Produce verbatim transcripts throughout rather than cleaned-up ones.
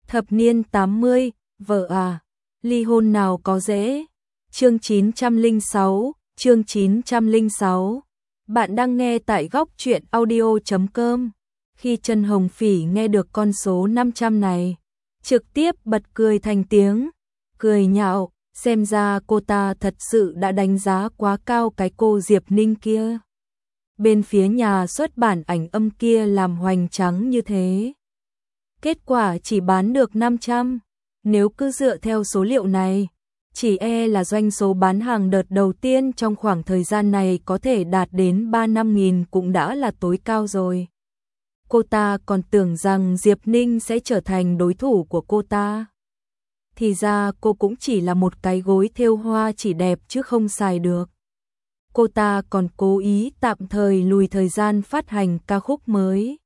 Thập niên tám mươi, vợ à, ly hôn nào có dễ. Chương chín trăm lẻ sáu, chương chín trăm lẻ sáu. Bạn đang nghe tại góc truyện audio chấm com. Khi Trần Hồng Phỉ nghe được con số năm trăm này, trực tiếp bật cười thành tiếng, cười nhạo, xem ra cô ta thật sự đã đánh giá quá cao cái cô Diệp Ninh kia. Bên phía nhà xuất bản ảnh âm kia làm hoành tráng như thế. Kết quả chỉ bán được năm trăm. Nếu cứ dựa theo số liệu này, chỉ e là doanh số bán hàng đợt đầu tiên trong khoảng thời gian này có thể đạt đến ba năm nghìn cũng đã là tối cao rồi. Cô ta còn tưởng rằng Diệp Ninh sẽ trở thành đối thủ của cô ta. Thì ra cô cũng chỉ là một cái gối thêu hoa chỉ đẹp chứ không xài được. Cô ta còn cố ý tạm thời lùi thời gian phát hành ca khúc mới.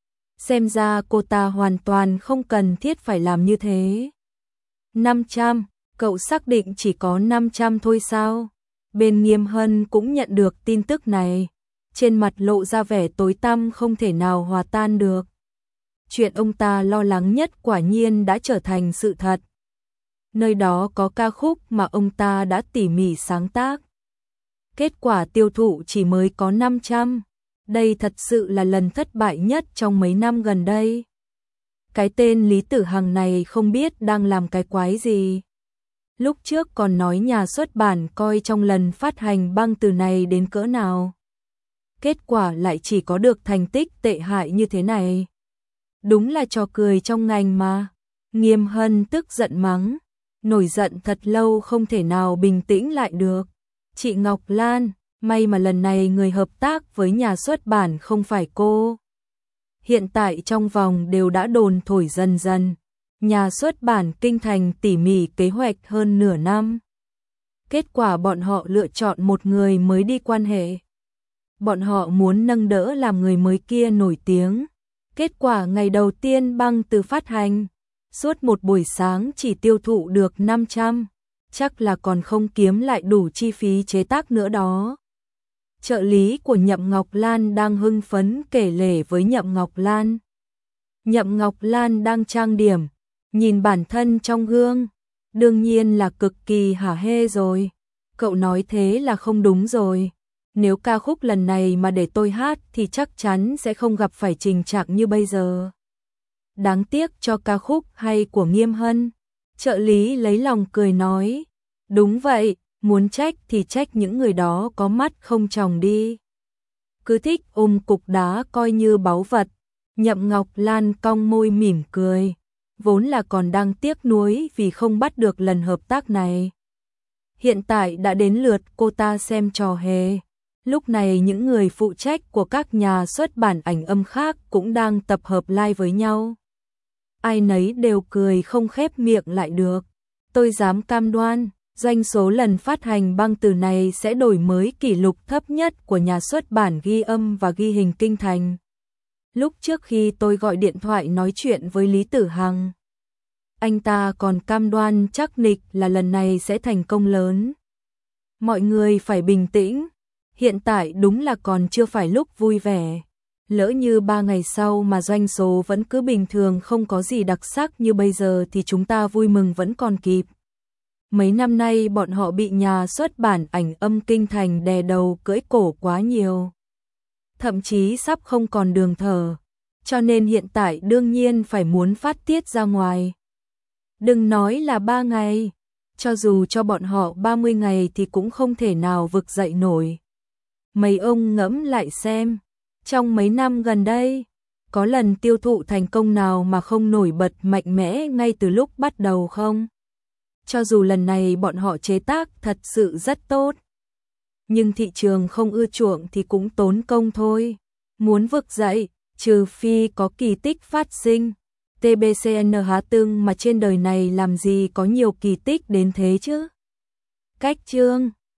Xem ra cô ta hoàn toàn không cần thiết phải làm như thế. năm trăm, cậu xác định chỉ có năm trăm thôi sao? Bên Nghiêm Hân cũng nhận được tin tức này. Trên mặt lộ ra vẻ tối tăm không thể nào hòa tan được. Chuyện ông ta lo lắng nhất quả nhiên đã trở thành sự thật. Nơi đó có ca khúc mà ông ta đã tỉ mỉ sáng tác. Kết quả tiêu thụ chỉ mới có năm trăm. Đây thật sự là lần thất bại nhất trong mấy năm gần đây. Cái tên Lý Tử Hằng này không biết đang làm cái quái gì. Lúc trước còn nói nhà xuất bản coi trong lần phát hành băng từ này đến cỡ nào. Kết quả lại chỉ có được thành tích tệ hại như thế này. Đúng là trò cười trong ngành mà. Nghiêm Hân tức giận mắng. Nổi giận thật lâu không thể nào bình tĩnh lại được. Chị Ngọc Lan, may mà lần này người hợp tác với nhà xuất bản không phải cô. Hiện tại trong vòng đều đã đồn thổi dần dần. Nhà xuất bản Kinh Thành tỉ mỉ kế hoạch hơn nửa năm. Kết quả bọn họ lựa chọn một người mới đi quan hệ. Bọn họ muốn nâng đỡ làm người mới kia nổi tiếng. Kết quả ngày đầu tiên băng từ phát hành, suốt một buổi sáng chỉ tiêu thụ được năm trăm. Chắc là còn không kiếm lại đủ chi phí chế tác nữa đó. Trợ lý của Nhậm Ngọc Lan đang hưng phấn kể lể với Nhậm Ngọc Lan. Nhậm Ngọc Lan đang trang điểm, nhìn bản thân trong gương, đương nhiên là cực kỳ hả hê rồi. Cậu nói thế là không đúng rồi. Nếu ca khúc lần này mà để tôi hát thì chắc chắn sẽ không gặp phải tình trạng như bây giờ. Đáng tiếc cho ca khúc hay của Nghiêm Hân. Trợ lý lấy lòng cười nói, đúng vậy, muốn trách thì trách những người đó có mắt không tròng đi. Cứ thích ôm cục đá coi như báu vật. Nhậm Ngọc Lan cong môi mỉm cười, vốn là còn đang tiếc nuối vì không bắt được lần hợp tác này. Hiện tại đã đến lượt cô ta xem trò hề. Lúc này những người phụ trách của các nhà xuất bản ảnh âm khác cũng đang tập hợp live với nhau. Ai nấy đều cười không khép miệng lại được. Tôi dám cam đoan, doanh số lần phát hành băng từ này sẽ đổi mới kỷ lục thấp nhất của nhà xuất bản ghi âm và ghi hình Kinh Thành. Lúc trước khi tôi gọi điện thoại nói chuyện với Lý Tử Hằng, anh ta còn cam đoan chắc nịch là lần này sẽ thành công lớn. Mọi người phải bình tĩnh, hiện tại đúng là còn chưa phải lúc vui vẻ. Lỡ như ba ngày sau mà doanh số vẫn cứ bình thường không có gì đặc sắc như bây giờ thì chúng ta vui mừng vẫn còn kịp. Mấy năm nay bọn họ bị nhà xuất bản ảnh âm Kinh Thành đè đầu cưỡi cổ quá nhiều. Thậm chí sắp không còn đường thở. Cho nên hiện tại đương nhiên phải muốn phát tiết ra ngoài. Đừng nói là ba ngày. Cho dù cho bọn họ ba mươi ngày thì cũng không thể nào vực dậy nổi. Mấy ông ngẫm lại xem. Trong mấy năm gần đây, có lần tiêu thụ thành công nào mà không nổi bật mạnh mẽ ngay từ lúc bắt đầu không? Cho dù lần này bọn họ chế tác thật sự rất tốt, nhưng thị trường không ưa chuộng thì cũng tốn công thôi. Muốn vực dậy, trừ phi có kỳ tích phát sinh. tê bê xê en há tương mà trên đời này làm gì có nhiều kỳ tích đến thế chứ? Cách chương